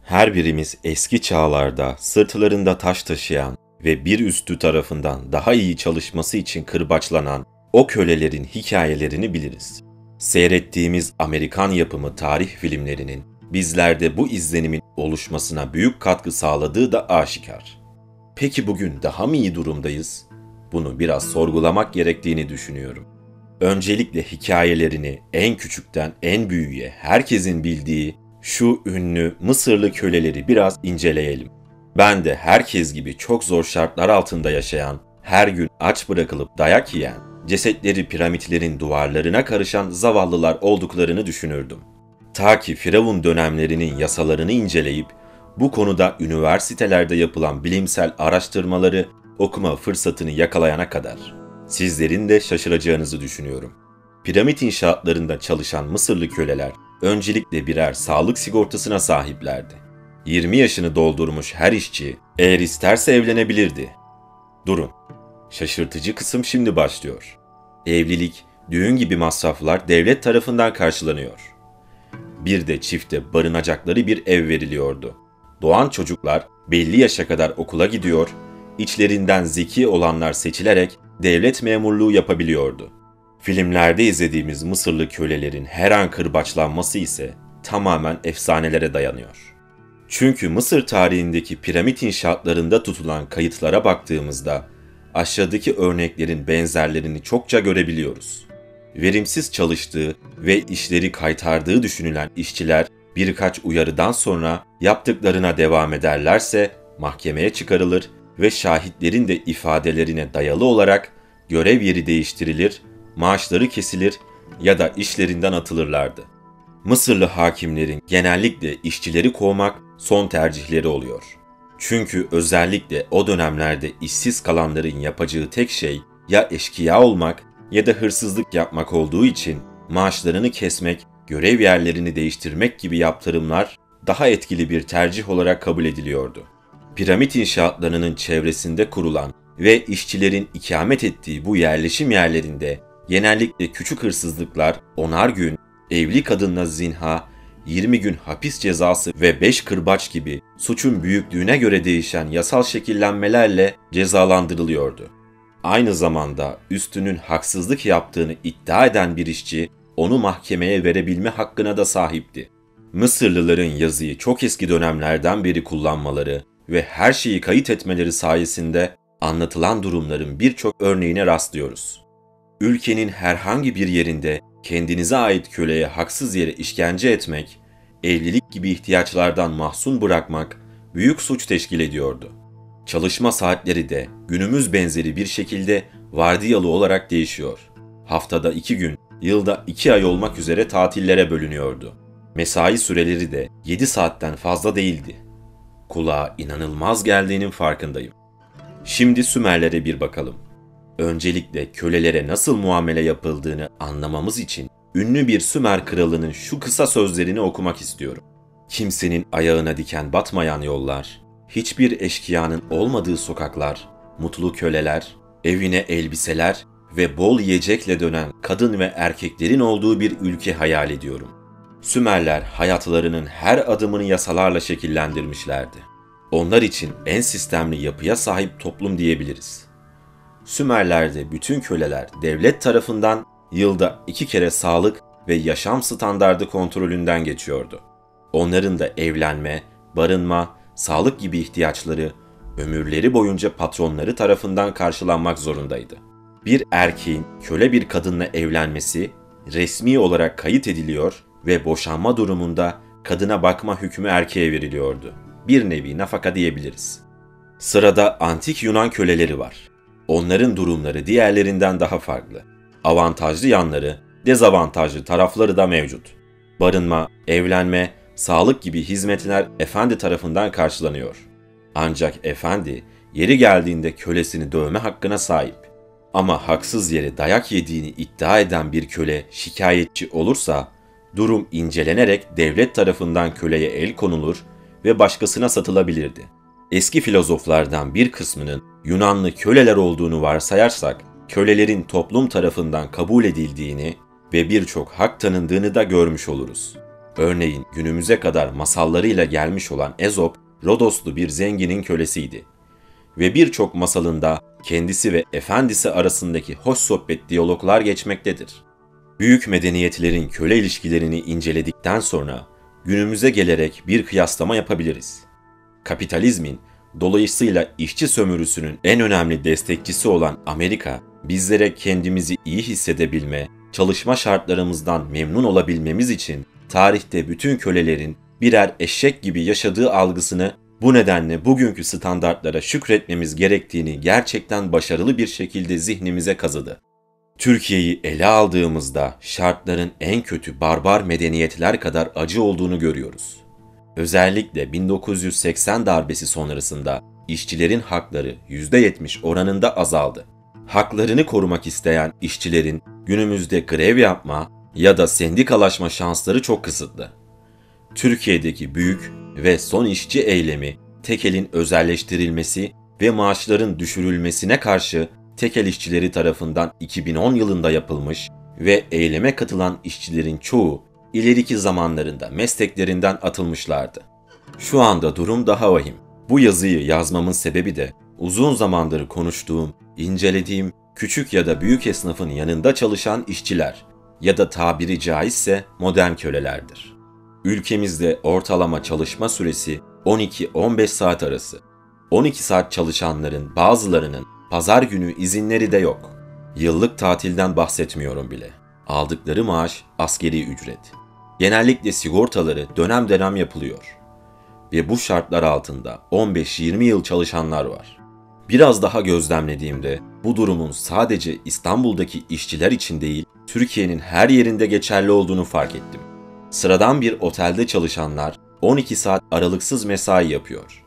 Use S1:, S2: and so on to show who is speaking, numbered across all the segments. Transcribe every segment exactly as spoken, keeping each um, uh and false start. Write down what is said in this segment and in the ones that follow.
S1: Her birimiz eski çağlarda sırtlarında taş taşıyan ve bir üstü tarafından daha iyi çalışması için kırbaçlanan o kölelerin hikayelerini biliriz. Seyrettiğimiz Amerikan yapımı tarih filmlerinin bizlerde bu izlenimin oluşmasına büyük katkı sağladığı da aşikar. Peki bugün daha mı iyi durumdayız? Bunu biraz sorgulamak gerektiğini düşünüyorum. Öncelikle hikayelerini en küçükten en büyüğe herkesin bildiği şu ünlü Mısırlı köleleri biraz inceleyelim. Ben de herkes gibi çok zor şartlar altında yaşayan, her gün aç bırakılıp dayak yiyen, cesetleri piramitlerin duvarlarına karışan zavallılar olduklarını düşünürdüm. Ta ki Firavun dönemlerinin yasalarını inceleyip bu konuda üniversitelerde yapılan bilimsel araştırmaları okuma fırsatını yakalayana kadar. Sizlerin de şaşıracağınızı düşünüyorum. Piramit inşaatlarında çalışan Mısırlı köleler öncelikle birer sağlık sigortasına sahiplerdi. yirmi yaşını doldurmuş her işçi eğer isterse evlenebilirdi. Durun. Şaşırtıcı kısım şimdi başlıyor. Evlilik, düğün gibi masraflar devlet tarafından karşılanıyor. Bir de çifte barınacakları bir ev veriliyordu. Doğan çocuklar belli yaşa kadar okula gidiyor, içlerinden zeki olanlar seçilerek devlet memurluğu yapabiliyordu. Filmlerde izlediğimiz Mısırlı kölelerin her an kırbaçlanması ise tamamen efsanelere dayanıyor. Çünkü Mısır tarihindeki piramit inşaatlarında tutulan kayıtlara baktığımızda aşağıdaki örneklerin benzerlerini çokça görebiliyoruz. Verimsiz çalıştığı ve işleri kaytardığı düşünülen işçiler birkaç uyarıdan sonra yaptıklarına devam ederlerse mahkemeye çıkarılır ve şahitlerin de ifadelerine dayalı olarak görev yeri değiştirilir, maaşları kesilir ya da işlerinden atılırlardı. Mısırlı hakimlerin genellikle işçileri kovmak son tercihleri oluyor. Çünkü özellikle o dönemlerde işsiz kalanların yapacağı tek şey ya eşkıya olmak ya da hırsızlık yapmak olduğu için maaşlarını kesmek, görev yerlerini değiştirmek gibi yaptırımlar daha etkili bir tercih olarak kabul ediliyordu. Piramit inşaatlarının çevresinde kurulan ve işçilerin ikamet ettiği bu yerleşim yerlerinde genellikle küçük hırsızlıklar onar gün, evli kadınla zinha, yirmi gün hapis cezası ve beş kırbaç gibi suçun büyüklüğüne göre değişen yasal şekillenmelerle cezalandırılıyordu. Aynı zamanda üstünün haksızlık yaptığını iddia eden bir işçi onu mahkemeye verebilme hakkına da sahipti. Mısırlıların yazıyı çok eski dönemlerden beri kullanmaları ve her şeyi kayıt etmeleri sayesinde anlatılan durumların birçok örneğine rastlıyoruz. Ülkenin herhangi bir yerinde kendinize ait köleye haksız yere işkence etmek, evlilik gibi ihtiyaçlardan mahzun bırakmak büyük suç teşkil ediyordu. Çalışma saatleri de günümüz benzeri bir şekilde vardiyalı olarak değişiyor. Haftada iki gün, yılda iki ay olmak üzere tatillere bölünüyordu. Mesai süreleri de yedi saatten fazla değildi. Kulağa inanılmaz geldiğinin farkındayım. Şimdi Sümerlere bir bakalım. Öncelikle kölelere nasıl muamele yapıldığını anlamamız için ünlü bir Sümer kralının şu kısa sözlerini okumak istiyorum. Kimsenin ayağına diken batmayan yollar, hiçbir eşkıyanın olmadığı sokaklar, mutlu köleler, evine elbiseler ve bol yiyecekle dönen kadın ve erkeklerin olduğu bir ülke hayal ediyorum. Sümerler hayatlarının her adımını yasalarla şekillendirmişlerdi. Onlar için en sistemli yapıya sahip toplum diyebiliriz. Sümerler'de bütün köleler devlet tarafından yılda iki kere sağlık ve yaşam standardı kontrolünden geçiyordu. Onların da evlenme, barınma, sağlık gibi ihtiyaçları ömürleri boyunca patronları tarafından karşılanmak zorundaydı. Bir erkeğin köle bir kadınla evlenmesi resmi olarak kayıt ediliyor ve boşanma durumunda kadına bakma hükmü erkeğe veriliyordu. Bir nevi nafaka diyebiliriz. Sırada antik Yunan köleleri var. Onların durumları diğerlerinden daha farklı. Avantajlı yanları, dezavantajlı tarafları da mevcut. Barınma, evlenme, sağlık gibi hizmetler efendi tarafından karşılanıyor. Ancak efendi, yeri geldiğinde kölesini dövme hakkına sahip. Ama haksız yere dayak yediğini iddia eden bir köle şikayetçi olursa, durum incelenerek devlet tarafından köleye el konulur ve başkasına satılabilirdi. Eski filozoflardan bir kısmının Yunanlı köleler olduğunu varsayarsak, kölelerin toplum tarafından kabul edildiğini ve birçok hak tanındığını da görmüş oluruz. Örneğin günümüze kadar masallarıyla gelmiş olan Ezop, Rodoslu bir zenginin kölesiydi. Ve birçok masalında kendisi ve efendisi arasındaki hoş sohbet diyaloglar geçmektedir. Büyük medeniyetlerin köle ilişkilerini inceledikten sonra günümüze gelerek bir kıyaslama yapabiliriz. Kapitalizmin, dolayısıyla işçi sömürüsünün en önemli destekçisi olan Amerika, bizlere kendimizi iyi hissedebilme, çalışma şartlarımızdan memnun olabilmemiz için tarihte bütün kölelerin birer eşek gibi yaşadığı algısını, bu nedenle bugünkü standartlara şükretmemiz gerektiğini gerçekten başarılı bir şekilde zihnimize kazıdı. Türkiye'yi ele aldığımızda şartların en kötü barbar medeniyetler kadar acı olduğunu görüyoruz. Özellikle bin dokuz yüz seksen darbesi sonrasında işçilerin hakları yüzde yetmiş oranında azaldı. Haklarını korumak isteyen işçilerin günümüzde grev yapma ya da sendikalaşma şansları çok kısıtlı. Türkiye'deki büyük ve son işçi eylemi, tekelin özelleştirilmesi ve maaşların düşürülmesine karşı tekel işçileri tarafından iki bin on yılında yapılmış ve eyleme katılan işçilerin çoğu ileriki zamanlarında mesleklerinden atılmışlardı. Şu anda durum daha vahim. Bu yazıyı yazmamın sebebi de uzun zamandır konuştuğum, incelediğim küçük ya da büyük esnafın yanında çalışan işçiler ya da tabiri caizse modern kölelerdir. Ülkemizde ortalama çalışma süresi on iki on beş saat arası. on iki saat çalışanların bazılarının pazar günü izinleri de yok. Yıllık tatilden bahsetmiyorum bile. Aldıkları maaş asgari ücret. Genellikle sigortaları dönem dönem yapılıyor. Ve bu şartlar altında on beş yirmi yıl çalışanlar var. Biraz daha gözlemlediğimde bu durumun sadece İstanbul'daki işçiler için değil, Türkiye'nin her yerinde geçerli olduğunu fark ettim. Sıradan bir otelde çalışanlar on iki saat aralıksız mesai yapıyor.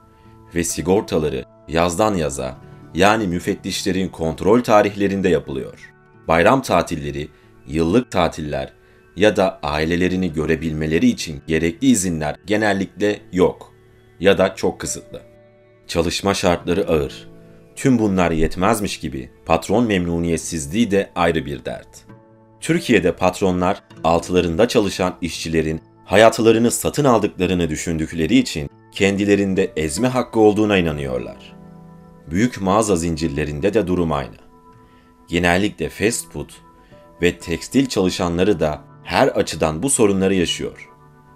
S1: Ve sigortaları yazdan yaza, yani müfettişlerin kontrol tarihlerinde yapılıyor. Bayram tatilleri, yıllık tatiller ya da ailelerini görebilmeleri için gerekli izinler genellikle yok ya da çok kısıtlı. Çalışma şartları ağır. Tüm bunlar yetmezmiş gibi patron memnuniyetsizliği de ayrı bir dert. Türkiye'de patronlar altılarında çalışan işçilerin hayatlarını satın aldıklarını düşündükleri için kendilerinde ezme hakkı olduğuna inanıyorlar. Büyük mağaza zincirlerinde de durum aynı. Genellikle fast food ve tekstil çalışanları da her açıdan bu sorunları yaşıyor.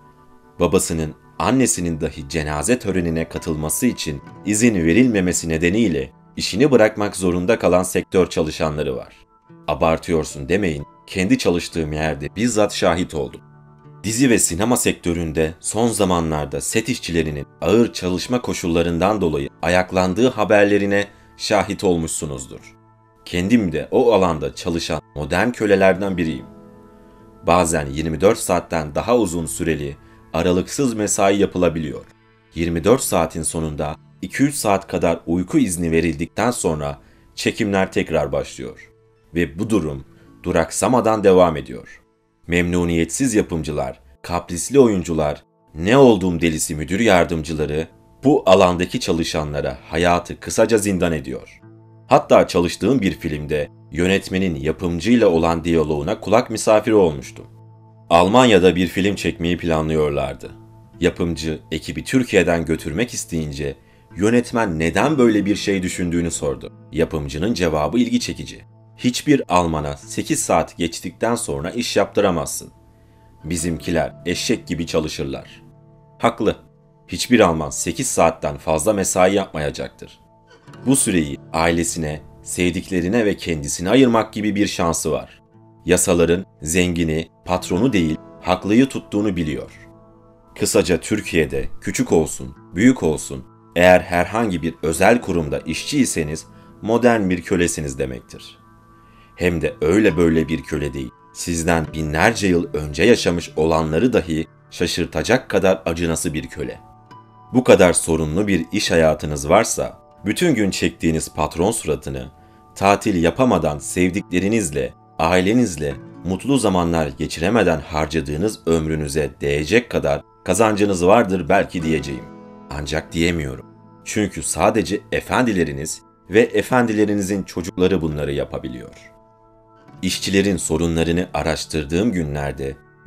S1: Babasının, annesinin dahi cenaze törenine katılması için izin verilmemesi nedeniyle işini bırakmak zorunda kalan sektör çalışanları var. Abartıyorsun demeyin, kendi çalıştığım yerde bizzat şahit oldum. Dizi ve sinema sektöründe son zamanlarda set işçilerinin ağır çalışma koşullarından dolayı ayaklandığı haberlerine şahit olmuşsunuzdur. Kendim de o alanda çalışan modern kölelerden biriyim. Bazen yirmi dört saatten daha uzun süreli, aralıksız mesai yapılabiliyor. yirmi dört saatin sonunda iki üç saat kadar uyku izni verildikten sonra çekimler tekrar başlıyor. Ve bu durum duraksamadan devam ediyor. Memnuniyetsiz yapımcılar, kaprisli oyuncular, ne olduğum delisi müdür yardımcıları bu alandaki çalışanlara hayatı kısaca zindan ediyor. Hatta çalıştığım bir filmde yönetmenin yapımcıyla olan diyaloğuna kulak misafiri olmuştum. Almanya'da bir film çekmeyi planlıyorlardı. Yapımcı ekibi Türkiye'den götürmek isteyince yönetmen neden böyle bir şey düşündüğünü sordu. Yapımcının cevabı ilgi çekici. Hiçbir Alman'a sekiz saat geçtikten sonra iş yaptıramazsın. Bizimkiler eşek gibi çalışırlar. Haklı. Hiçbir Alman sekiz saatten fazla mesai yapmayacaktır. Bu süreyi ailesine, sevdiklerine ve kendisine ayırmak gibi bir şansı var. Yasaların zengini, patronu değil, haklıyı tuttuğunu biliyor. Kısaca Türkiye'de küçük olsun, büyük olsun, eğer herhangi bir özel kurumda işçiyseniz modern bir kölesiniz demektir. Hem de öyle böyle bir köle değil, sizden binlerce yıl önce yaşamış olanları dahi şaşırtacak kadar acınası bir köle. Bu kadar sorunlu bir iş hayatınız varsa, bütün gün çektiğiniz patron suratını, tatil yapamadan sevdiklerinizle, ailenizle mutlu zamanlar geçiremeden harcadığınız ömrünüze değecek kadar kazancınız vardır belki diyeceğim. Ancak diyemiyorum. Çünkü sadece efendileriniz ve efendilerinizin çocukları bunları yapabiliyor. İşçilerin sorunlarını araştırdığım günlerde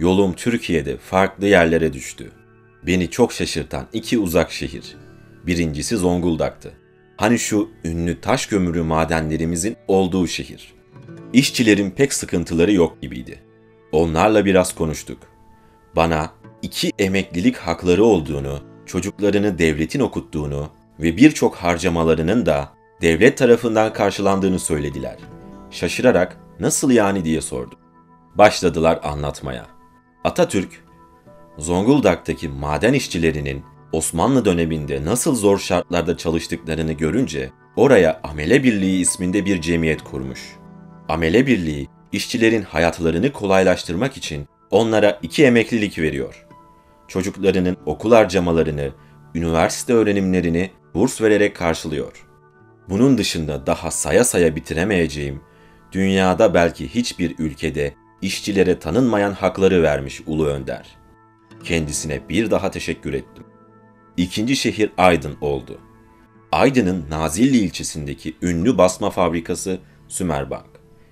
S1: yolum Türkiye'de farklı yerlere düştü. Beni çok şaşırtan iki uzak şehir. Birincisi Zonguldak'tı. Hani şu ünlü taş kömürü madenlerimizin olduğu şehir. İşçilerin pek sıkıntıları yok gibiydi. Onlarla biraz konuştuk. Bana iki emeklilik hakları olduğunu, çocuklarını devletin okuttuğunu ve birçok harcamalarının da devlet tarafından karşılandığını söylediler. Şaşırarak nasıl yani diye sordum. Başladılar anlatmaya. Atatürk, Zonguldak'taki maden işçilerinin Osmanlı döneminde nasıl zor şartlarda çalıştıklarını görünce oraya Amele Birliği isminde bir cemiyet kurmuş. Amele Birliği, işçilerin hayatlarını kolaylaştırmak için onlara iki emeklilik veriyor. Çocuklarının okul harcamalarını, üniversite öğrenimlerini burs vererek karşılıyor. Bunun dışında daha saya saya bitiremeyeceğim, dünyada belki hiçbir ülkede işçilere tanınmayan hakları vermiş Ulu Önder. Kendisine bir daha teşekkür ettim. İkinci şehir Aydın oldu. Aydın'ın Nazilli ilçesindeki ünlü basma fabrikası Sümerbank.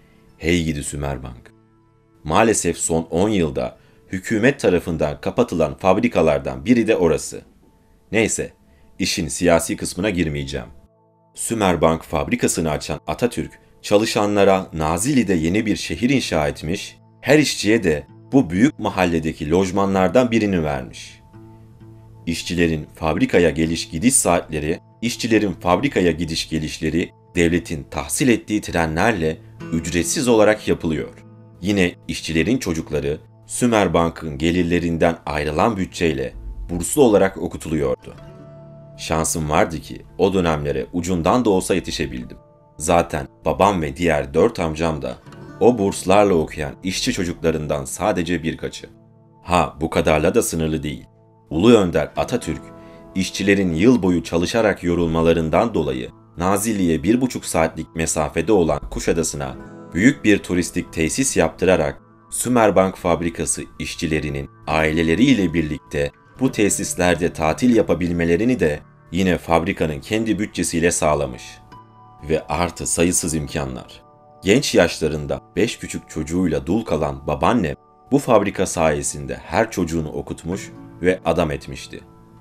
S1: Hey gidi Sümerbank. Maalesef son on yılda hükümet tarafından kapatılan fabrikalardan biri de orası. Neyse, işin siyasi kısmına girmeyeceğim. Sümerbank fabrikasını açan Atatürk, çalışanlara Nazilli'de yeni bir şehir inşa etmiş, her işçiye de bu büyük mahalledeki lojmanlardan birini vermiş. İşçilerin fabrikaya geliş gidiş saatleri, işçilerin fabrikaya gidiş gelişleri devletin tahsil ettiği trenlerle ücretsiz olarak yapılıyor. Yine işçilerin çocukları Sümerbank'ın gelirlerinden ayrılan bütçeyle burslu olarak okutuluyordu. Şansım vardı ki o dönemlere ucundan da olsa yetişebildim. Zaten babam ve diğer dört amcam da o burslarla okuyan işçi çocuklarından sadece birkaçı. Ha, bu kadarla da sınırlı değil. Ulu Önder Atatürk, işçilerin yıl boyu çalışarak yorulmalarından dolayı Nazilli'ye bir buçuk saatlik mesafede olan Kuşadası'na büyük bir turistik tesis yaptırarak Sümerbank fabrikası işçilerinin aileleriyle birlikte bu tesislerde tatil yapabilmelerini de yine fabrikanın kendi bütçesiyle sağlamış. Ve artı sayısız imkanlar. Genç yaşlarında beş küçük çocuğuyla dul kalan babaannem bu fabrika sayesinde her çocuğunu okutmuş ve adam etmişti.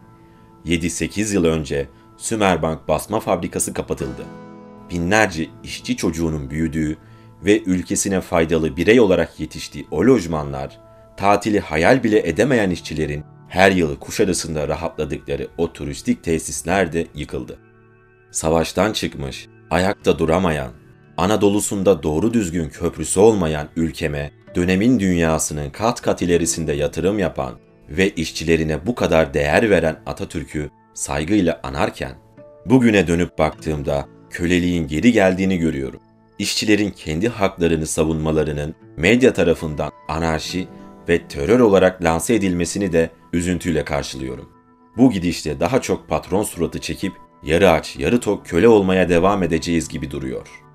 S1: yedi sekiz yıl önce Sümerbank basma fabrikası kapatıldı. Binlerce işçi çocuğunun büyüdüğü ve ülkesine faydalı birey olarak yetiştiği o lojmanlar, tatili hayal bile edemeyen işçilerin her yıl Kuşadası'nda rahatladıkları o turistik tesisler de yıkıldı. Savaştan çıkmış, ayakta duramayan, Anadolu'sunda doğru düzgün köprüsü olmayan ülkeme, dönemin dünyasının kat kat ilerisinde yatırım yapan ve işçilerine bu kadar değer veren Atatürk'ü saygıyla anarken, bugüne dönüp baktığımda köleliğin geri geldiğini görüyorum. İşçilerin kendi haklarını savunmalarının medya tarafından anarşi ve terör olarak lanse edilmesini de üzüntüyle karşılıyorum. Bu gidişte daha çok patron suratı çekip yarı aç yarı tok köle olmaya devam edeceğiz gibi duruyor.